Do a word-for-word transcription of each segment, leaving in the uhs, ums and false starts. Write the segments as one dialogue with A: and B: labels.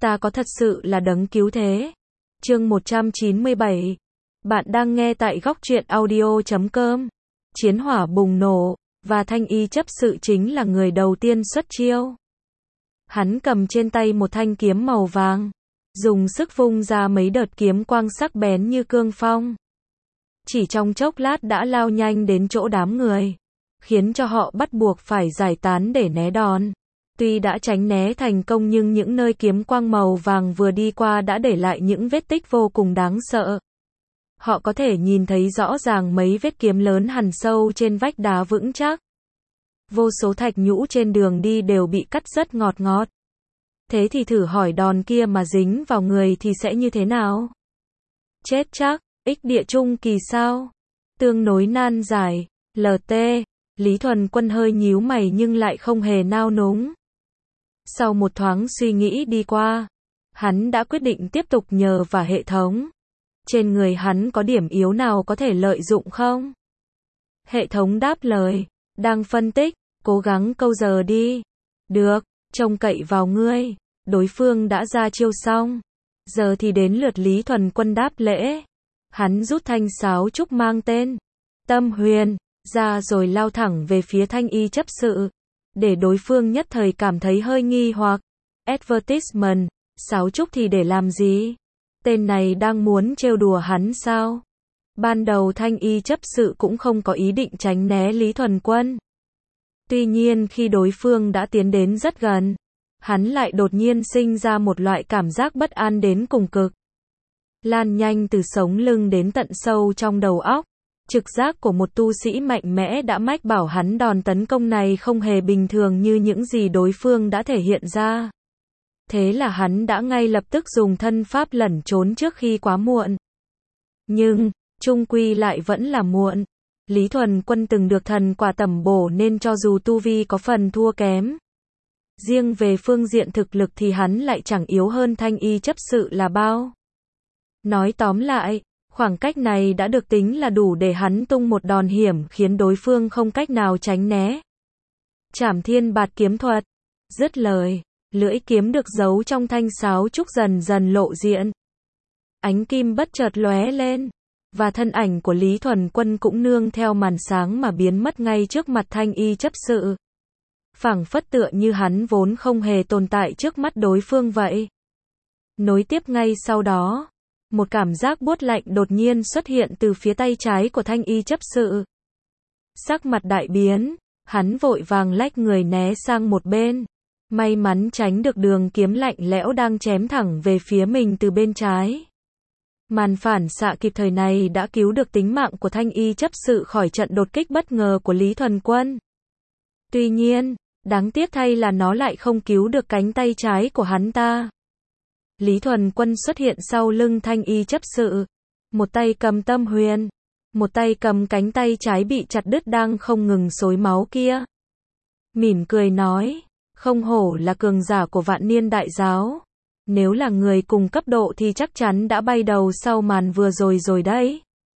A: Ta có thật sự là đấng cứu thế. Chương một trăm chín mươi bảy. Bạn đang nghe tại góc truyện audio chấm com. Chiến hỏa bùng nổ, và Thanh Y chấp sự chính là người đầu tiên xuất chiêu. Hắn cầm trên tay một thanh kiếm màu vàng, dùng sức vung ra mấy đợt kiếm quang sắc bén như cương phong. Chỉ trong chốc lát đã lao nhanh đến chỗ đám người, khiến cho họ bắt buộc phải giải tán để né đòn. Tuy đã tránh né thành công nhưng những nơi kiếm quang màu vàng vừa đi qua đã để lại những vết tích vô cùng đáng sợ. Họ có thể nhìn thấy rõ ràng mấy vết kiếm lớn hằn sâu trên vách đá vững chắc. Vô số thạch nhũ trên đường đi đều bị cắt rất ngọt ngọt. Thế thì thử hỏi đòn kia mà dính vào người thì sẽ như thế nào? Chết chắc, ích địa trung kỳ sao? Tương nối nan giải, lờ tê. Lý Thuần Quân hơi nhíu mày nhưng lại không hề nao núng. Sau một thoáng suy nghĩ đi qua, hắn đã quyết định tiếp tục nhờ vào hệ thống. Trên người hắn có điểm yếu nào có thể lợi dụng không? Hệ thống đáp lời, đang phân tích, cố gắng câu giờ đi. Được, trông cậy vào ngươi. Đối phương đã ra chiêu xong. Giờ thì đến lượt Lý Thuần Quân đáp lễ. Hắn rút thanh sáo trúc mang tên Tâm Huyền ra rồi lao thẳng về phía Thanh Y chấp sự. Để đối phương nhất thời cảm thấy hơi nghi hoặc. Advertisement, sáo trúc thì để làm gì? Tên này đang muốn trêu đùa hắn sao? Ban đầu Thanh Y chấp sự cũng không có ý định tránh né Lý Thuần Quân. Tuy nhiên khi đối phương đã tiến đến rất gần, hắn lại đột nhiên sinh ra một loại cảm giác bất an đến cùng cực. Lan nhanh từ sống lưng đến tận sâu trong đầu óc. Trực giác của một tu sĩ mạnh mẽ đã mách bảo hắn đòn tấn công này không hề bình thường như những gì đối phương đã thể hiện ra. Thế là hắn đã ngay lập tức dùng thân pháp lẩn trốn trước khi quá muộn. Nhưng, chung quy lại vẫn là muộn. Lý Thuần Quân từng được thần quả tẩm bổ nên cho dù tu vi có phần thua kém, riêng về phương diện thực lực thì hắn lại chẳng yếu hơn Thanh Y chấp sự là bao. Nói tóm lại, khoảng cách này đã được tính là đủ để hắn tung một đòn hiểm khiến đối phương không cách nào tránh né. Trảm thiên bạt kiếm thuật. Dứt lời, lưỡi kiếm được giấu trong thanh sáo trúc dần dần lộ diện. Ánh kim bất chợt lóe lên, và thân ảnh của Lý Thuần Quân cũng nương theo màn sáng mà biến mất ngay trước mặt Thanh Y chấp sự. Phảng phất tựa như hắn vốn không hề tồn tại trước mắt đối phương vậy. Nối tiếp ngay sau đó, một cảm giác buốt lạnh đột nhiên xuất hiện từ phía tay trái của Thanh Y chấp sự. Sắc mặt đại biến, hắn vội vàng lách người né sang một bên. May mắn tránh được đường kiếm lạnh lẽo đang chém thẳng về phía mình từ bên trái. Màn phản xạ kịp thời này đã cứu được tính mạng của Thanh Y chấp sự khỏi trận đột kích bất ngờ của Lý Thuần Quân. Tuy nhiên, đáng tiếc thay là nó lại không cứu được cánh tay trái của hắn ta. Lý Thuần Quân xuất hiện sau lưng Thanh Y chấp sự. Một tay cầm Tâm Huyền, một tay cầm cánh tay trái bị chặt đứt đang không ngừng xối máu kia. Mỉm cười nói, không hổ là cường giả của Vạn Niên Đại Giáo. Nếu là người cùng cấp độ thì chắc chắn đã bay đầu sau màn vừa rồi rồi đấy.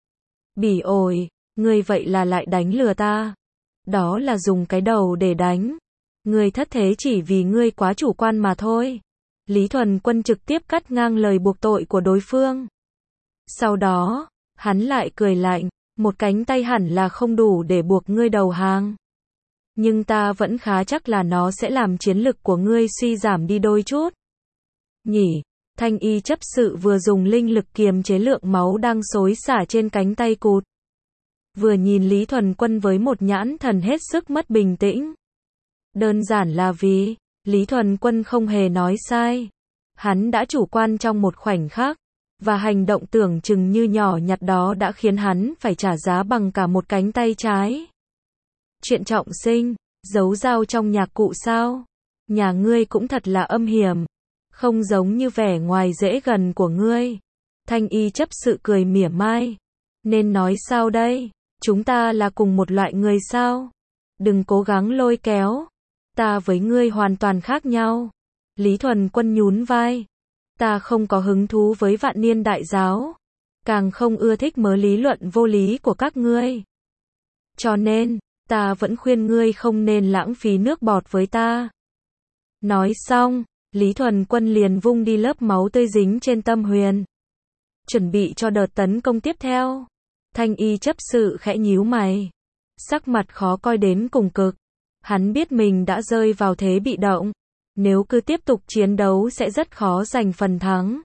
A: Bỉ ổi, ngươi vậy là lại đánh lừa ta. Đó là dùng cái đầu để đánh. Ngươi thất thế chỉ vì ngươi quá chủ quan mà thôi. Lý Thuần Quân trực tiếp cắt ngang lời buộc tội của đối phương. Sau đó, hắn lại cười lạnh, một cánh tay hẳn là không đủ để buộc ngươi đầu hàng. Nhưng ta vẫn khá chắc là nó sẽ làm chiến lực của ngươi suy giảm đi đôi chút. Nhỉ, Thanh Y chấp sự vừa dùng linh lực kiềm chế lượng máu đang xối xả trên cánh tay cụt. Vừa nhìn Lý Thuần Quân với một nhãn thần hết sức mất bình tĩnh. Đơn giản là vì, Lý Thuần Quân không hề nói sai. Hắn đã chủ quan trong một khoảnh khắc, và hành động tưởng chừng như nhỏ nhặt đó đã khiến hắn phải trả giá bằng cả một cánh tay trái. Chuyện trọng sinh, giấu dao trong nhạc cụ sao? Nhà ngươi cũng thật là âm hiểm. Không giống như vẻ ngoài dễ gần của ngươi. Thanh Y chấp sự cười mỉa mai. Nên nói sao đây? Chúng ta là cùng một loại người sao? Đừng cố gắng lôi kéo. Ta với ngươi hoàn toàn khác nhau. Lý Thuần Quân nhún vai. Ta không có hứng thú với Vạn Niên Đại Giáo. Càng không ưa thích mớ lý luận vô lý của các ngươi. Cho nên, ta vẫn khuyên ngươi không nên lãng phí nước bọt với ta. Nói xong, Lý Thuần Quân liền vung đi lớp máu tươi dính trên tâm huyền. Chuẩn bị cho đợt tấn công tiếp theo. Thanh y chấp sự khẽ nhíu mày. Sắc mặt khó coi đến cùng cực. Hắn biết mình đã rơi vào thế bị động. Nếu cứ tiếp tục chiến đấu sẽ rất khó giành phần thắng.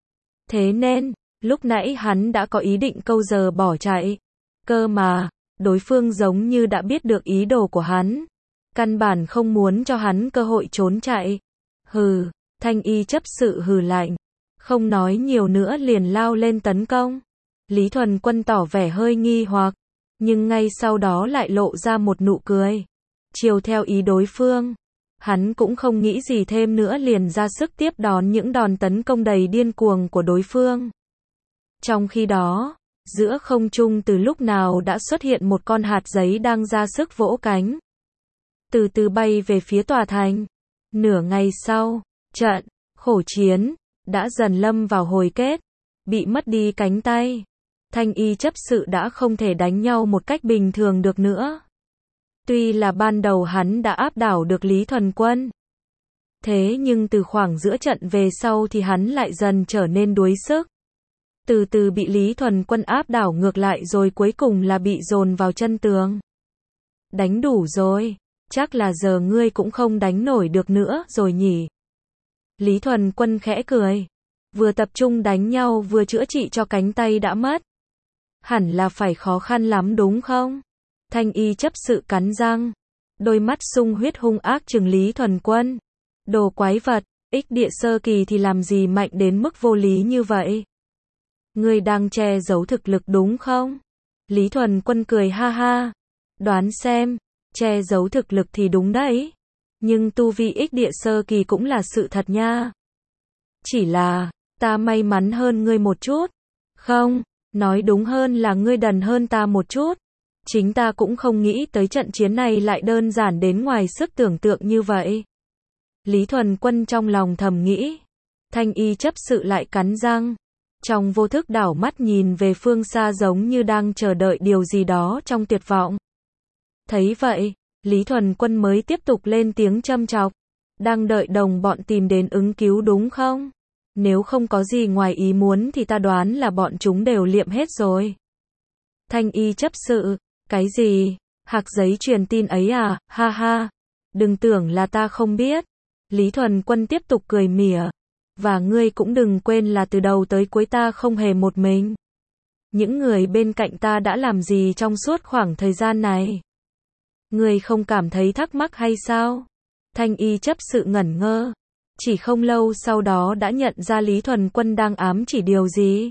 A: Thế nên, lúc nãy hắn đã có ý định câu giờ bỏ chạy. Cơ mà, đối phương giống như đã biết được ý đồ của hắn. Căn bản không muốn cho hắn cơ hội trốn chạy. Hừ, thanh y chấp sự hừ lạnh. Không nói nhiều nữa liền lao lên tấn công. Lý Thuần Quân tỏ vẻ hơi nghi hoặc. Nhưng ngay sau đó lại lộ ra một nụ cười. Chiều theo ý đối phương. Hắn cũng không nghĩ gì thêm nữa liền ra sức tiếp đón những đòn tấn công đầy điên cuồng của đối phương. Trong khi đó, giữa không trung từ lúc nào đã xuất hiện một con hạt giấy đang ra sức vỗ cánh. Từ từ bay về phía tòa thành. Nửa ngày sau, trận, khổ chiến, đã dần lâm vào hồi kết. Bị mất đi cánh tay. Thanh y chấp sự đã không thể đánh nhau một cách bình thường được nữa. Tuy là ban đầu hắn đã áp đảo được Lý Thuần Quân. Thế nhưng từ khoảng giữa trận về sau thì hắn lại dần trở nên đuối sức. Từ từ bị Lý Thuần Quân áp đảo ngược lại rồi cuối cùng là bị dồn vào chân tường. Đánh đủ rồi, chắc là giờ ngươi cũng không đánh nổi được nữa rồi nhỉ. Lý Thuần Quân khẽ cười. Vừa tập trung đánh nhau vừa chữa trị cho cánh tay đã mất. Hẳn là phải khó khăn lắm đúng không? Thanh y chấp sự cắn răng. Đôi mắt sung huyết hung ác trừng Lý Thuần Quân. Đồ quái vật, ích địa sơ kỳ thì làm gì mạnh đến mức vô lý như vậy? Ngươi đang che giấu thực lực đúng không? Lý Thuần Quân cười ha ha. Đoán xem, che giấu thực lực thì đúng đấy. Nhưng tu vi ích địa sơ kỳ cũng là sự thật nha. Chỉ là, ta may mắn hơn ngươi một chút. Không, nói đúng hơn là ngươi đần hơn ta một chút. Chính ta cũng không nghĩ tới trận chiến này lại đơn giản đến ngoài sức tưởng tượng như vậy. Lý Thuần Quân trong lòng thầm nghĩ. Thanh y chấp sự lại cắn răng. Trong vô thức đảo mắt nhìn về phương xa giống như đang chờ đợi điều gì đó trong tuyệt vọng. Thấy vậy, Lý Thuần Quân mới tiếp tục lên tiếng châm chọc. Đang đợi đồng bọn tìm đến ứng cứu đúng không? Nếu không có gì ngoài ý muốn thì ta đoán là bọn chúng đều liệm hết rồi. Thanh y chấp sự, cái gì? Hạc giấy truyền tin ấy à? Ha ha. Đừng tưởng là ta không biết. Lý Thuần Quân tiếp tục cười mỉa. Và ngươi cũng đừng quên là từ đầu tới cuối ta không hề một mình. Những người bên cạnh ta đã làm gì trong suốt khoảng thời gian này? Ngươi không cảm thấy thắc mắc hay sao? Thanh y chấp sự ngẩn ngơ. Chỉ không lâu sau đó đã nhận ra Lý Thuần Quân đang ám chỉ điều gì.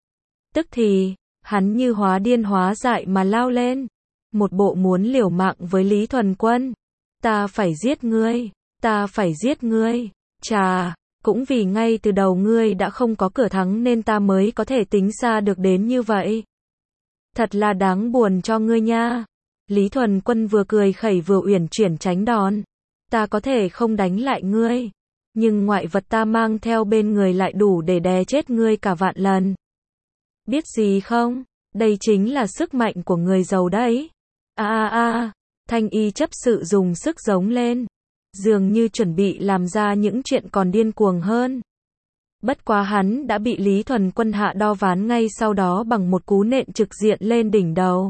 A: Tức thì, hắn như hóa điên hóa dại mà lao lên. Một bộ muốn liều mạng với Lý Thuần Quân. Ta phải giết ngươi, ta phải giết ngươi. Chà, cũng vì ngay từ đầu ngươi đã không có cửa thắng nên ta mới có thể tính xa được đến như vậy. Thật là đáng buồn cho ngươi nha. Lý Thuần Quân vừa cười khẩy vừa uyển chuyển tránh đòn. Ta có thể không đánh lại ngươi. Nhưng ngoại vật ta mang theo bên người lại đủ để đè chết ngươi cả vạn lần. Biết gì không? Đây chính là sức mạnh của người giàu đấy. A a a, thanh y chấp sự dùng sức giống lên. Dường như chuẩn bị làm ra những chuyện còn điên cuồng hơn. Bất quá hắn đã bị Lý Thuần Quân hạ đo ván ngay sau đó bằng một cú nện trực diện lên đỉnh đầu.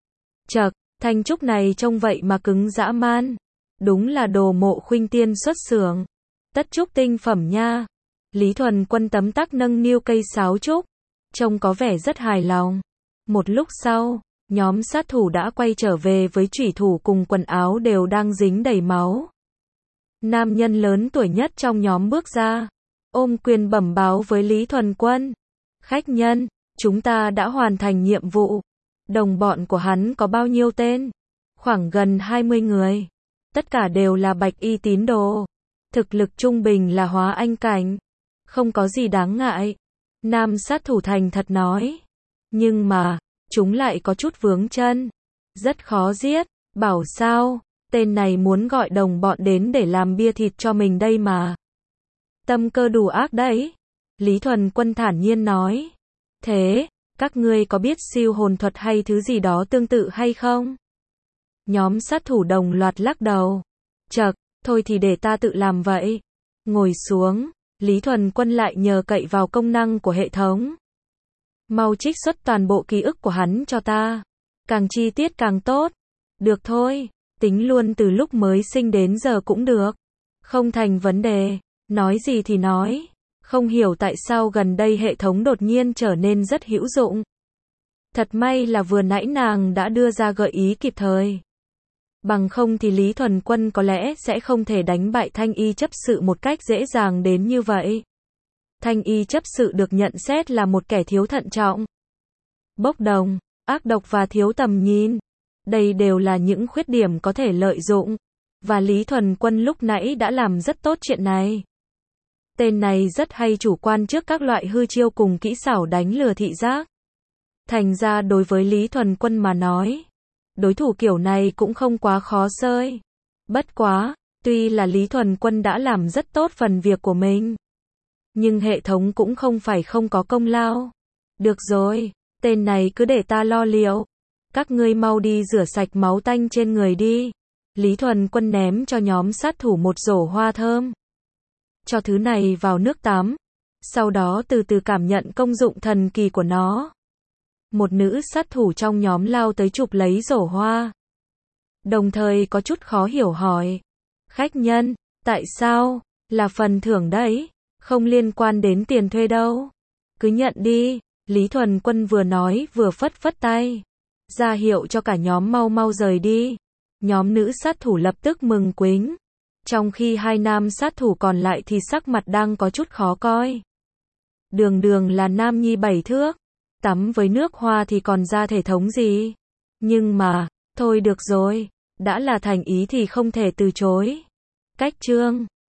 A: Chậc, thanh trúc này trông vậy mà cứng dã man. Đúng là đồ mộ khuynh tiên xuất xưởng. Tất trúc tinh phẩm nha. Lý Thuần Quân tấm tắc nâng niu cây sáo trúc. Trông có vẻ rất hài lòng. Một lúc sau, nhóm sát thủ đã quay trở về với chủy thủ cùng quần áo đều đang dính đầy máu. Nam nhân lớn tuổi nhất trong nhóm bước ra. Ôm quyền bẩm báo với Lý Thuần Quân. Khách nhân, chúng ta đã hoàn thành nhiệm vụ. Đồng bọn của hắn có bao nhiêu tên? Khoảng gần hai mươi người. Tất cả đều là bạch y tín đồ. Thực lực trung bình là hóa anh cảnh. Không có gì đáng ngại. Nam sát thủ thành thật nói. Nhưng mà, chúng lại có chút vướng chân. Rất khó giết. Bảo sao, tên này muốn gọi đồng bọn đến để làm bia thịt cho mình đây mà. Tâm cơ đủ ác đấy. Lý Thuần Quân thản nhiên nói. Thế, các ngươi có biết siêu hồn thuật hay thứ gì đó tương tự hay không? Nhóm sát thủ đồng loạt lắc đầu. Chậc, thôi thì để ta tự làm vậy. Ngồi xuống, Lý Thuần Quân lại nhờ cậy vào công năng của hệ thống. Mau trích xuất toàn bộ ký ức của hắn cho ta. Càng chi tiết càng tốt. Được thôi, tính luôn từ lúc mới sinh đến giờ cũng được. Không thành vấn đề, nói gì thì nói. Không hiểu tại sao gần đây hệ thống đột nhiên trở nên rất hữu dụng. Thật may là vừa nãy nàng đã đưa ra gợi ý kịp thời. Bằng không thì Lý Thuần Quân có lẽ sẽ không thể đánh bại Thanh Y chấp sự một cách dễ dàng đến như vậy. Thanh Y chấp sự được nhận xét là một kẻ thiếu thận trọng, bốc đồng, ác độc và thiếu tầm nhìn. Đây đều là những khuyết điểm có thể lợi dụng. Và Lý Thuần Quân lúc nãy đã làm rất tốt chuyện này. Tên này rất hay chủ quan trước các loại hư chiêu cùng kỹ xảo đánh lừa thị giác. Thành ra đối với Lý Thuần Quân mà nói, đối thủ kiểu này cũng không quá khó xơi. Bất quá, tuy là Lý Thuần Quân đã làm rất tốt phần việc của mình, nhưng hệ thống cũng không phải không có công lao. Được rồi, tên này cứ để ta lo liệu. Các ngươi mau đi rửa sạch máu tanh trên người đi. Lý Thuần Quân ném cho nhóm sát thủ một rổ hoa thơm. Cho thứ này vào nước tắm. Sau đó từ từ cảm nhận công dụng thần kỳ của nó. Một nữ sát thủ trong nhóm lao tới chụp lấy rổ hoa. Đồng thời có chút khó hiểu hỏi. Khách nhân, tại sao? Là phần thưởng đấy. Không liên quan đến tiền thuê đâu. Cứ nhận đi. Lý Thuần Quân vừa nói vừa phất phất tay. Ra hiệu cho cả nhóm mau mau rời đi. Nhóm nữ sát thủ lập tức mừng quính. Trong khi hai nam sát thủ còn lại thì sắc mặt đang có chút khó coi. Đường đường là nam nhi bảy thước. Tắm với nước hoa thì còn ra thể thống gì. Nhưng mà, thôi được rồi. Đã là thành ý thì không thể từ chối. Cách chương